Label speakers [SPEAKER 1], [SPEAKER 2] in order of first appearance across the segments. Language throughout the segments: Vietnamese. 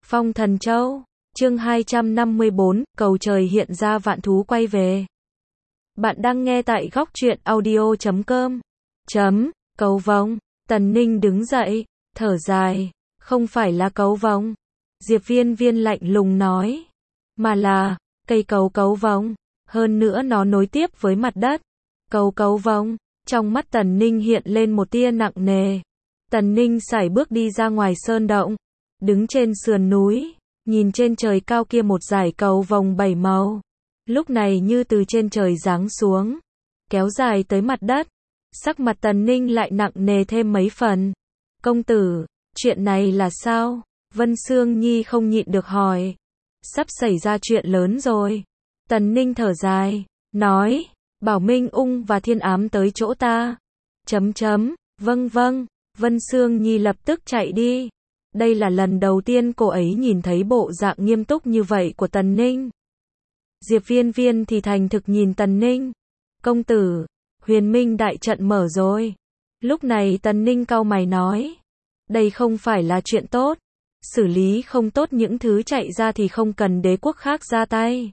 [SPEAKER 1] Phong Thần Châu, chương 254, cầu trời hiện ra vạn thú quay về. Bạn đang nghe tại góc truyện audio.com. Cầu vồng, Tần Ninh đứng dậy, thở dài, không phải là cấu vồng. Diệp Viên Viên lạnh lùng nói, mà là, cây cấu vồng, hơn nữa nó nối tiếp với mặt đất. Cấu vồng, trong mắt Tần Ninh hiện lên một tia nặng nề. Tần Ninh sải bước đi ra ngoài sơn động, đứng trên sườn núi, nhìn trên trời cao kia một dải cầu vồng 7 màu. Lúc này như từ trên trời giáng xuống, kéo dài tới mặt đất. Sắc mặt Tần Ninh lại nặng nề thêm mấy phần. Công tử, chuyện này là sao? Vân Sương Nhi không nhịn được hỏi. Sắp xảy ra chuyện lớn rồi. Tần Ninh thở dài, nói, bảo Minh Ung và Thiên Ám tới chỗ ta. Vâng. Vân Sương Nhi lập tức chạy đi. Đây là lần đầu tiên cô ấy nhìn thấy bộ dạng nghiêm túc như vậy của Tần Ninh. Diệp Viên Viên thì thành thực nhìn Tần Ninh. Công tử, Huyền Minh đại trận mở rồi. Lúc này Tần Ninh cau mày nói, đây không phải là chuyện tốt. Xử lý không tốt những thứ chạy ra thì không cần đế quốc khác ra tay.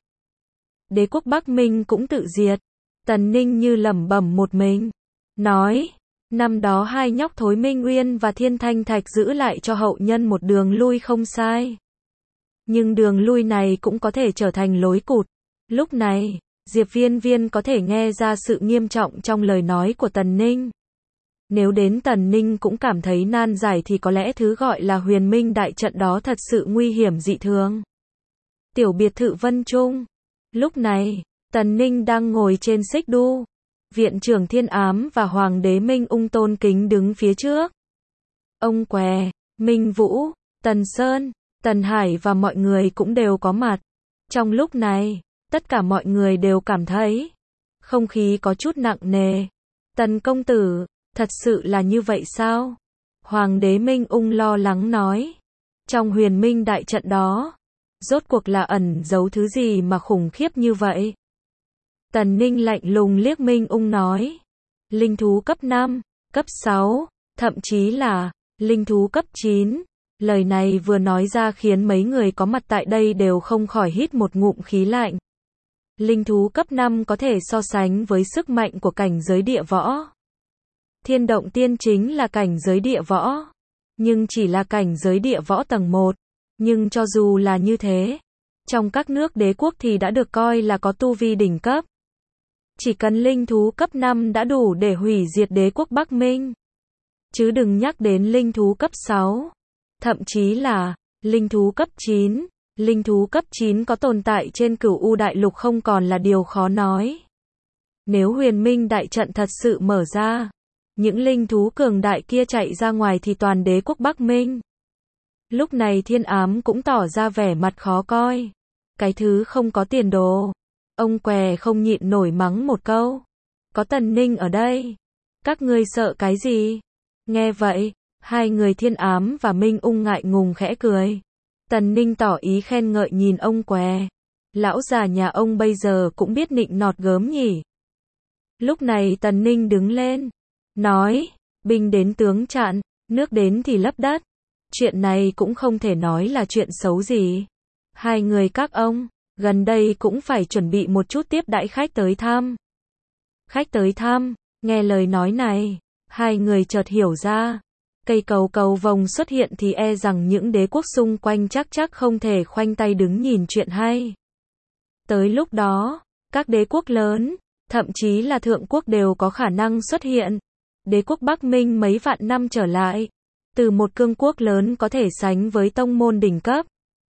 [SPEAKER 1] Đế quốc Bắc Minh cũng tự diệt. Tần Ninh như lẩm bẩm một mình, nói, năm đó hai nhóc thối Minh Uyên và Thiên Thanh Thạch giữ lại cho hậu nhân một đường lui không sai. Nhưng đường lui này cũng có thể trở thành lối cụt. Lúc này, Diệp Viên Viên có thể nghe ra sự nghiêm trọng trong lời nói của Tần Ninh. Nếu đến Tần Ninh cũng cảm thấy nan giải thì có lẽ thứ gọi là Huyền Minh đại trận đó thật sự nguy hiểm dị thường. Tiểu biệt thự Vân Trung. Lúc này, Tần Ninh đang ngồi trên xích đu. Viện trưởng Thiên Ám và Hoàng đế Minh Ung tôn kính đứng phía trước. Ông Què, Minh Vũ, Tần Sơn, Tần Hải và mọi người cũng đều có mặt. Trong lúc này, tất cả mọi người đều cảm thấy không khí có chút nặng nề. Tần công tử, thật sự là như vậy sao? Hoàng đế Minh Ung lo lắng nói. Trong Huyền Minh đại trận đó, rốt cuộc là ẩn giấu thứ gì mà khủng khiếp như vậy? Tần Ninh lạnh lùng liếc Minh Ung nói, linh thú cấp 5, cấp 6, thậm chí là linh thú cấp 9. Lời này vừa nói ra khiến mấy người có mặt tại đây đều không khỏi hít một ngụm khí lạnh. Linh thú cấp 5 có thể so sánh với sức mạnh của cảnh giới địa võ. Thiên động tiên chính là cảnh giới địa võ, nhưng chỉ là cảnh giới địa võ tầng 1. Nhưng cho dù là như thế, trong các nước đế quốc thì đã được coi là có tu vi đỉnh cấp. Chỉ cần linh thú cấp 5 đã đủ để hủy diệt đế quốc Bắc Minh. Chứ đừng nhắc đến linh thú cấp 6. Thậm chí là linh thú cấp 9. Linh thú cấp 9 có tồn tại trên Cửu U đại lục không còn là điều khó nói. Nếu Huyền Minh đại trận thật sự mở ra, những linh thú cường đại kia chạy ra ngoài thì toàn đế quốc Bắc Minh. Lúc này Thiên Ám cũng tỏ ra vẻ mặt khó coi. Cái thứ không có tiền đồ. Ông Què không nhịn nổi mắng một câu. Có Tần Ninh ở đây, các ngươi sợ cái gì? Nghe vậy, hai người Thiên Ám và Minh Ung ngại ngùng khẽ cười. Tần Ninh tỏ ý khen ngợi nhìn ông Què. Lão già nhà ông bây giờ cũng biết nịnh nọt gớm nhỉ. Lúc này Tần Ninh đứng lên, nói, binh đến tướng chặn, nước đến thì lấp đất. Chuyện này cũng không thể nói là chuyện xấu gì. Hai người các ông, gần đây cũng phải chuẩn bị một chút tiếp đãi khách tới thăm. Khách tới thăm, nghe lời nói này, hai người chợt hiểu ra. Cây cầu vồng xuất hiện thì e rằng những đế quốc xung quanh chắc không thể khoanh tay đứng nhìn chuyện hay. Tới lúc đó, các đế quốc lớn, thậm chí là thượng quốc đều có khả năng xuất hiện. Đế quốc Bắc Minh mấy vạn năm trở lại, từ một cương quốc lớn có thể sánh với tông môn đỉnh cấp.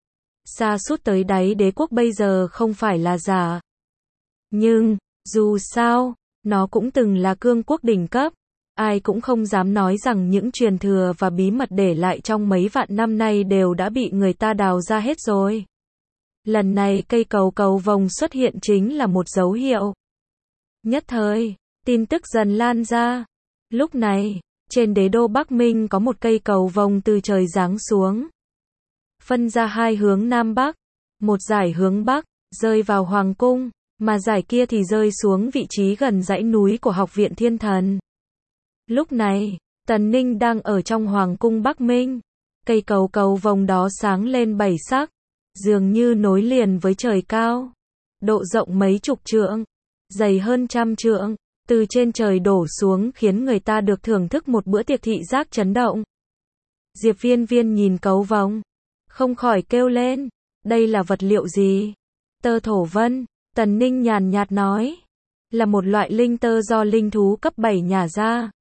[SPEAKER 1] Sa sút tới đáy đế quốc bây giờ không phải là giả. Nhưng, dù sao, nó cũng từng là cương quốc đỉnh cấp. Ai cũng không dám nói rằng những truyền thừa và bí mật để lại trong mấy vạn năm nay đều đã bị người ta đào ra hết rồi. Lần này cây cầu vồng xuất hiện chính là một dấu hiệu. Nhất thời, tin tức dần lan ra. Lúc này, trên đế đô Bắc Minh có một cây cầu vồng từ trời giáng xuống. Phân ra hai hướng Nam Bắc. Một dải hướng Bắc, rơi vào Hoàng cung, mà dải kia thì rơi xuống vị trí gần dãy núi của Học viện Thiên Thần. Lúc này, Tần Ninh đang ở trong Hoàng cung Bắc Minh. Cây cầu cầu vồng đó sáng lên bảy sắc, dường như nối liền với trời cao. Độ rộng mấy chục trượng, dày hơn trăm trượng, từ trên trời đổ xuống khiến người ta được thưởng thức một bữa tiệc thị giác chấn động. Diệp Viên Viên nhìn cầu vồng, không khỏi kêu lên, đây là vật liệu gì? Tơ thổ vân, Tần Ninh nhàn nhạt nói, là một loại linh tơ do linh thú cấp 7 nhả ra.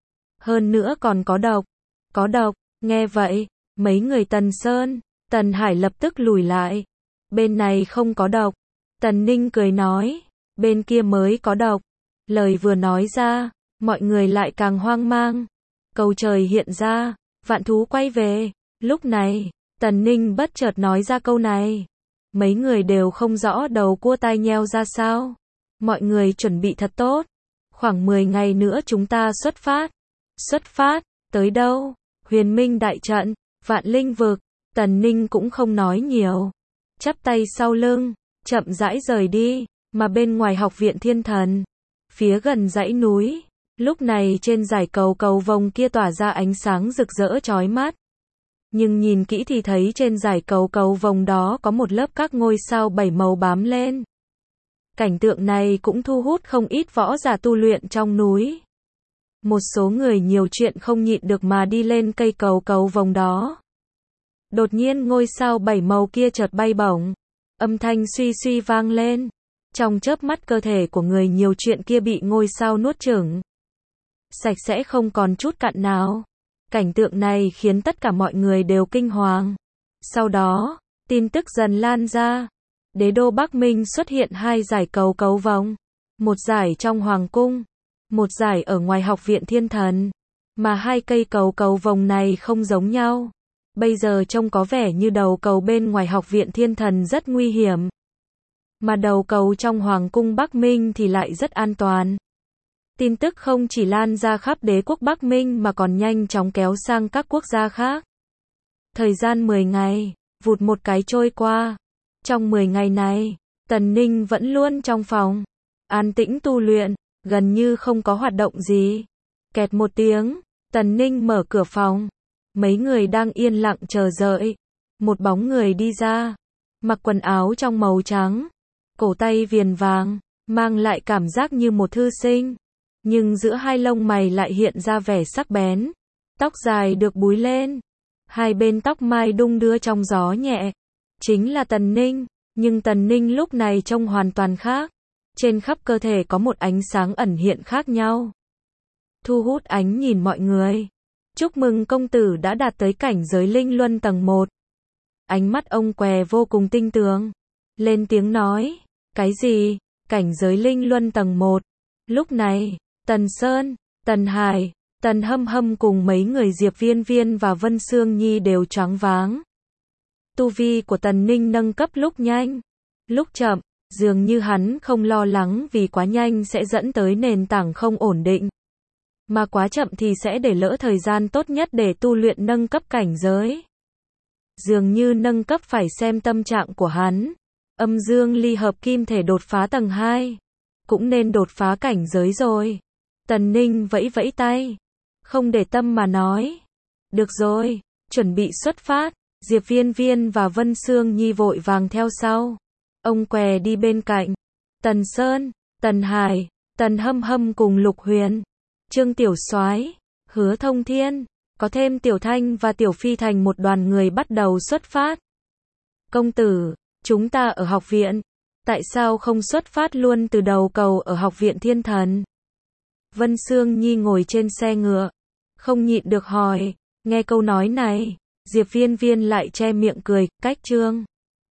[SPEAKER 1] Hơn nữa còn có độc. Có độc, nghe vậy, mấy người Tần Sơn, Tần Hải lập tức lùi lại. Bên này không có độc. Tần Ninh cười nói, bên kia mới có độc. Lời vừa nói ra, mọi người lại càng hoang mang. Cầu trời hiện ra, vạn thú quay về. Lúc này, Tần Ninh bất chợt nói ra câu này. Mấy người đều không rõ đầu cua tai nheo ra sao. Mọi người chuẩn bị thật tốt. Khoảng 10 ngày nữa chúng ta xuất phát. Xuất phát, tới đâu? Huyền Minh đại trận, Vạn Linh vực. Tần Ninh cũng không nói nhiều. Chắp tay sau lưng, chậm rãi rời đi. Mà bên ngoài học viện Thiên Thần, phía gần dãy núi, lúc này trên dải cầu cầu vồng kia tỏa ra ánh sáng rực rỡ chói mắt. Nhưng nhìn kỹ thì thấy trên dải cầu cầu vồng đó có một lớp các ngôi sao 7 màu bám lên. Cảnh tượng này cũng thu hút không ít võ giả tu luyện trong núi. Một số người nhiều chuyện không nhịn được mà đi lên cây cầu cầu vồng đó. Đột nhiên ngôi sao 7 màu kia chợt bay bổng. Âm thanh suy suy vang lên. Trong chớp mắt cơ thể của người nhiều chuyện kia bị ngôi sao nuốt chửng. Sạch sẽ không còn chút cặn nào. Cảnh tượng này khiến tất cả mọi người đều kinh hoàng. Sau đó, tin tức dần lan ra. Đế đô Bắc Minh xuất hiện 2 dải cầu cầu vồng. Một dải trong Hoàng Cung, một dải ở ngoài học viện Thiên Thần. Mà 2 cây cầu cầu vồng này không giống nhau. Bây giờ trông có vẻ như đầu cầu bên ngoài học viện Thiên Thần rất nguy hiểm. Mà đầu cầu trong Hoàng Cung Bắc Minh thì lại rất an toàn. Tin tức không chỉ lan ra khắp đế quốc Bắc Minh mà còn nhanh chóng kéo sang các quốc gia khác. Thời gian 10 ngày, vụt một cái trôi qua. Trong 10 ngày này, Tần Ninh vẫn luôn trong phòng, an tĩnh tu luyện, gần như không có hoạt động gì. Kẹt một tiếng, Tần Ninh mở cửa phòng. Mấy người đang yên lặng chờ đợi. Một bóng người đi ra, mặc quần áo trong màu trắng, cổ tay viền vàng, mang lại cảm giác như một thư sinh. Nhưng giữa hai lông mày lại hiện ra vẻ sắc bén. Tóc dài được búi lên, hai bên tóc mai đung đưa trong gió nhẹ. Chính là Tần Ninh, nhưng Tần Ninh lúc này trông hoàn toàn khác. Trên khắp cơ thể có một ánh sáng ẩn hiện khác nhau, thu hút ánh nhìn mọi người. Chúc mừng công tử đã đạt tới cảnh giới linh luân tầng 1. Ánh mắt ông què vô cùng tinh tường, lên tiếng nói, cái gì? Cảnh giới linh luân tầng 1. Lúc này, Tần Sơn, Tần Hải, Tần Hâm Hâm cùng mấy người Diệp Viên Viên và Vân Sương Nhi đều choáng váng. Tu vi của Tần Ninh nâng cấp lúc nhanh, lúc chậm, dường như hắn không lo lắng vì quá nhanh sẽ dẫn tới nền tảng không ổn định. Mà quá chậm thì sẽ để lỡ thời gian tốt nhất để tu luyện nâng cấp cảnh giới. Dường như nâng cấp phải xem tâm trạng của hắn. Âm dương ly hợp kim thể đột phá tầng 2. Cũng nên đột phá cảnh giới rồi. Tần Ninh vẫy vẫy tay. Không để tâm mà nói. Được rồi, chuẩn bị xuất phát. Diệp Viên Viên và Vân Sương Nhi vội vàng theo sau. Ông què đi bên cạnh. Tần Sơn, Tần Hải, Tần Hâm Hâm cùng Lục Huyền, Trương Tiểu Soái, Hứa Thông Thiên, có thêm Tiểu Thanh và Tiểu Phi thành một đoàn người bắt đầu xuất phát. Công tử, chúng ta ở học viện, tại sao không xuất phát luôn từ đầu cầu ở học viện Thiên Thần? Vân Sương Nhi ngồi trên xe ngựa, không nhịn được hỏi. Nghe câu nói này, Diệp Viên Viên lại che miệng cười, cách Trương